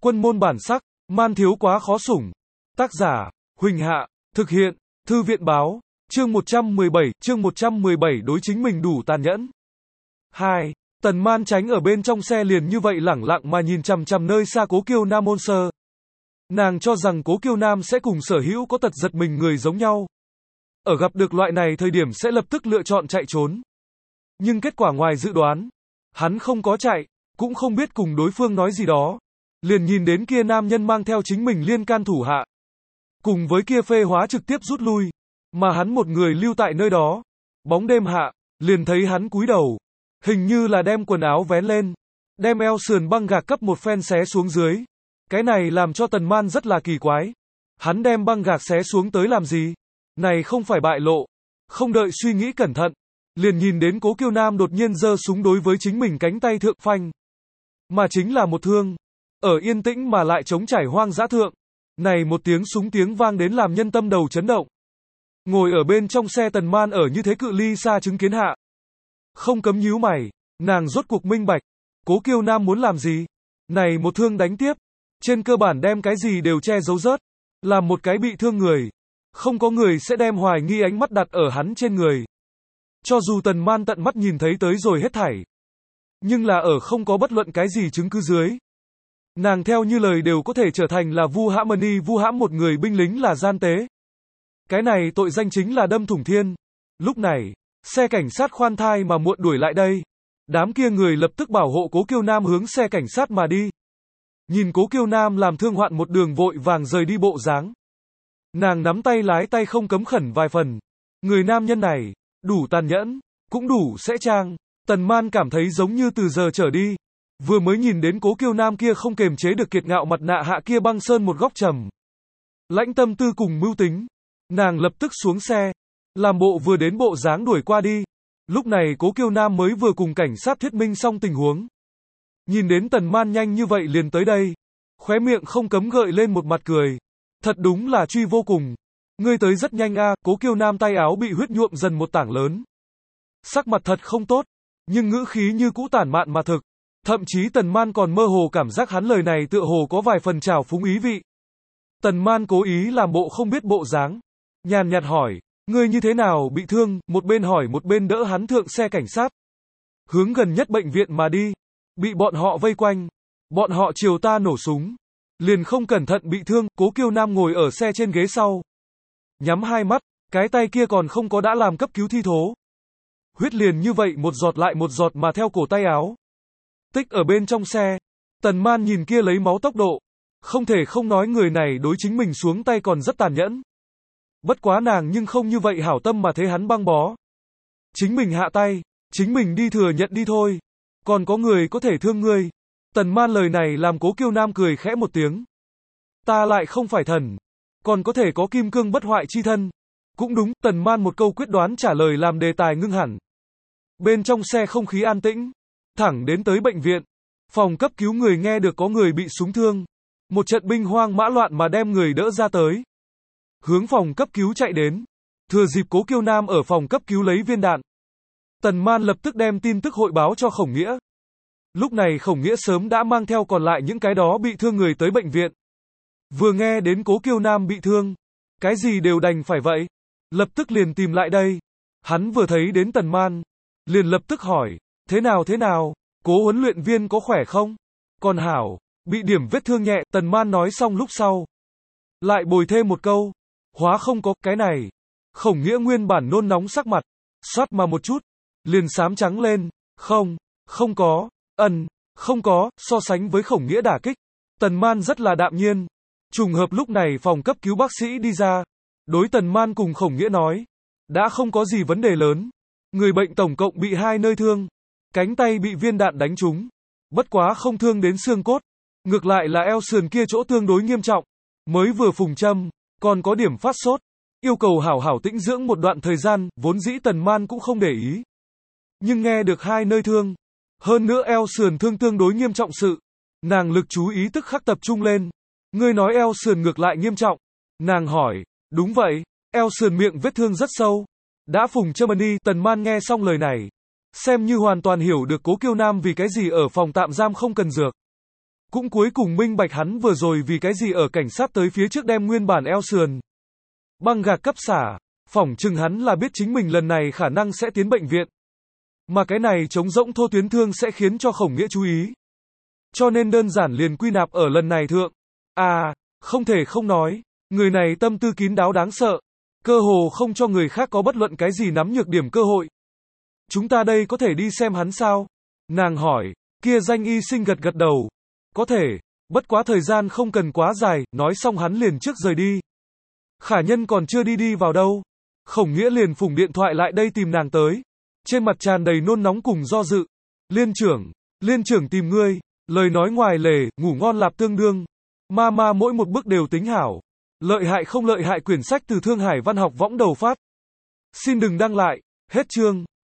Quân môn bản sắc, man thiếu quá khó sủng. Tác giả, Huỳnh Hạ, thực hiện, Thư viện báo, chương 117, đối chính mình đủ tàn nhẫn. 2. Tần Man tránh ở bên trong xe liền như vậy lẳng lặng mà nhìn chằm chằm nơi xa Cố Kiêu Nam ôn sơ. Nàng cho rằng Cố Kiêu Nam sẽ cùng Sở Hữu có tật giật mình người giống nhau. Ở gặp được loại này thời điểm sẽ lập tức lựa chọn chạy trốn. Nhưng kết quả ngoài dự đoán, hắn không có chạy, cũng không biết cùng đối phương nói gì đó. Liền nhìn đến kia nam nhân mang theo chính mình liên can thủ hạ. Cùng với kia phê hóa trực tiếp rút lui, mà hắn một người lưu tại nơi đó. Bóng đêm hạ, liền thấy hắn cúi đầu, hình như là đem quần áo vén lên, đem eo sườn băng gạc cấp một phen xé xuống dưới. Cái này làm cho Tần Man rất là kỳ quái. Hắn đem băng gạc xé xuống tới làm gì? Này không phải bại lộ. Không đợi suy nghĩ cẩn thận, liền nhìn đến Cố Kiêu Nam đột nhiên giơ súng đối với chính mình cánh tay thượng phanh. Mà chính là một thương. Ở yên tĩnh mà lại trống trải hoang dã thượng. Này một tiếng súng tiếng vang đến làm nhân tâm đầu chấn động. Ngồi ở bên trong xe Tần Man ở như thế cự ly xa chứng kiến hạ. Không cấm nhíu mày, nàng rốt cuộc minh bạch. Cố Kiêu Nam muốn làm gì? Này một thương đánh tiếp. Trên cơ bản đem cái gì đều che giấu rớt. Làm một cái bị thương người. Không có người sẽ đem hoài nghi ánh mắt đặt ở hắn trên người. Cho dù Tần Man tận mắt nhìn thấy tới rồi hết thảy. Nhưng là ở không có bất luận cái gì chứng cứ dưới. Nàng theo như lời đều có thể trở thành là vu hãm một người binh lính là gian tế. Cái này tội danh chính là đâm thủng thiên. Lúc này, xe cảnh sát khoan thai mà muộn đuổi lại đây. Đám kia người lập tức bảo hộ Cố Kiêu Nam hướng xe cảnh sát mà đi. Nhìn Cố Kiêu Nam làm thương hoạn một đường vội vàng rời đi bộ dáng. Nàng nắm tay lái tay không cấm khẩn vài phần. Người nam nhân này, đủ tàn nhẫn, cũng đủ sẽ trang. Tần Man cảm thấy giống như từ giờ trở đi. Vừa mới nhìn đến Cố Kiêu Nam kia không kềm chế được kiệt ngạo mặt nạ hạ kia băng sơn một góc trầm. Lãnh tâm tư cùng mưu tính. Nàng lập tức xuống xe. Làm bộ vừa đến bộ dáng đuổi qua đi. Lúc này Cố Kiêu Nam mới vừa cùng cảnh sát thuyết minh xong tình huống. Nhìn đến Tần Man nhanh như vậy liền tới đây. Khóe miệng không cấm gợi lên một mặt cười. Thật đúng là truy vô cùng. Ngươi tới rất nhanh a. Cố Kiêu Nam tay áo bị huyết nhuộm dần một tảng lớn. Sắc mặt thật không tốt. Nhưng ngữ khí như cũ tản mạn mà thực. Thậm chí Tần Man còn mơ hồ cảm giác hắn lời này tựa hồ có vài phần trào phúng ý vị. Tần Man cố ý làm bộ không biết bộ dáng. Nhàn nhạt hỏi, ngươi như thế nào bị thương, một bên hỏi một bên đỡ hắn thượng xe cảnh sát. Hướng gần nhất bệnh viện mà đi. Bị bọn họ vây quanh. Bọn họ chiều ta nổ súng. Liền không cẩn thận bị thương, Cố Kiêu Nam ngồi ở xe trên ghế sau. Nhắm hai mắt, cái tay kia còn không có đã làm cấp cứu thi thố. Huyết liền như vậy một giọt lại một giọt mà theo cổ tay áo. Tích ở bên trong xe. Tần Man nhìn kia lấy máu tốc độ. Không thể không nói người này đối chính mình xuống tay còn rất tàn nhẫn. Bất quá nàng nhưng không như vậy hảo tâm mà thế hắn băng bó. Chính mình hạ tay, chính mình đi thừa nhận đi thôi. Còn có người có thể thương ngươi. Tần Man lời này làm Cố Kiêu Nam cười khẽ một tiếng. Ta lại không phải thần. Còn có thể có kim cương bất hoại chi thân. Cũng đúng, Tần Man một câu quyết đoán trả lời làm đề tài ngưng hẳn. Bên trong xe không khí an tĩnh. Thẳng đến tới bệnh viện. Phòng cấp cứu người nghe được có người bị súng thương. Một trận binh hoang mã loạn mà đem người đỡ ra tới. Hướng phòng cấp cứu chạy đến. Thừa dịp Cố Kiêu Nam ở phòng cấp cứu lấy viên đạn. Tần Man lập tức đem tin tức hội báo cho Khổng Nghĩa. Lúc này Khổng Nghĩa sớm đã mang theo còn lại những cái đó bị thương người tới bệnh viện. Vừa nghe đến Cố Kiêu Nam bị thương. Cái gì đều đành phải vậy. Lập tức liền tìm lại đây. Hắn vừa thấy đến Tần Man. Liền lập tức hỏi. Thế nào, Cố huấn luyện viên có khỏe không? Còn hảo, bị điểm vết thương nhẹ, Tần Man nói xong lúc sau. Lại bồi thêm một câu. Hóa không có, cái này. Khổng Nghĩa nguyên bản nôn nóng sắc mặt. Xoát mà một chút. Liền xám trắng lên. Không có, không có, so sánh với Khổng Nghĩa đả kích. Tần Man rất là đạm nhiên. Trùng hợp lúc này phòng cấp cứu bác sĩ đi ra. Đối Tần Man cùng Khổng Nghĩa nói. Đã không có gì vấn đề lớn. Người bệnh tổng cộng bị 2 nơi thương. Cánh tay bị viên đạn đánh trúng. Bất quá không thương đến xương cốt. Ngược lại là eo sườn kia chỗ tương đối nghiêm trọng. Mới vừa phùng châm. Còn có điểm phát sốt. Yêu cầu hảo hảo tĩnh dưỡng một đoạn thời gian. Vốn dĩ Tần Man cũng không để ý. Nhưng nghe được 2 nơi thương. Hơn nữa eo sườn thương tương đối nghiêm trọng sự. Nàng lực chú ý tức khắc tập trung lên. Ngươi nói eo sườn ngược lại nghiêm trọng. Nàng hỏi. Đúng vậy. Eo sườn miệng vết thương rất sâu. Đã phùng châm đi. Tần Man nghe xong lời này. Xem như hoàn toàn hiểu được Cố Kiêu Nam vì cái gì ở phòng tạm giam không cần dược. Cũng cuối cùng minh bạch hắn vừa rồi vì cái gì ở cảnh sát tới phía trước đem nguyên bản eo sườn băng gạc cấp xả, phỏng chừng hắn là biết chính mình lần này khả năng sẽ tiến bệnh viện. Mà cái này trống rỗng thô tuyến thương sẽ khiến cho Khổng Nghĩa chú ý. Cho nên đơn giản liền quy nạp ở lần này thượng. À, không thể không nói, người này tâm tư kín đáo đáng sợ, cơ hồ không cho người khác có bất luận cái gì nắm nhược điểm cơ hội. Chúng ta đây có thể đi xem hắn sao? Nàng hỏi, kia danh y sinh gật gật đầu. Có thể, bất quá thời gian không cần quá dài, nói xong hắn liền trước rời đi. Khả Nhân còn chưa đi vào đâu. Khổng Nghĩa liền phủng điện thoại lại đây tìm nàng tới. Trên mặt tràn đầy nôn nóng cùng do dự. Liên trưởng tìm ngươi, lời nói ngoài lề, ngủ ngon lạp tương đương. Ma mỗi một bước đều tính hảo. Lợi hại không lợi hại, quyển sách từ Thương Hải Văn học võng đầu phát. Xin đừng đăng lại, hết chương.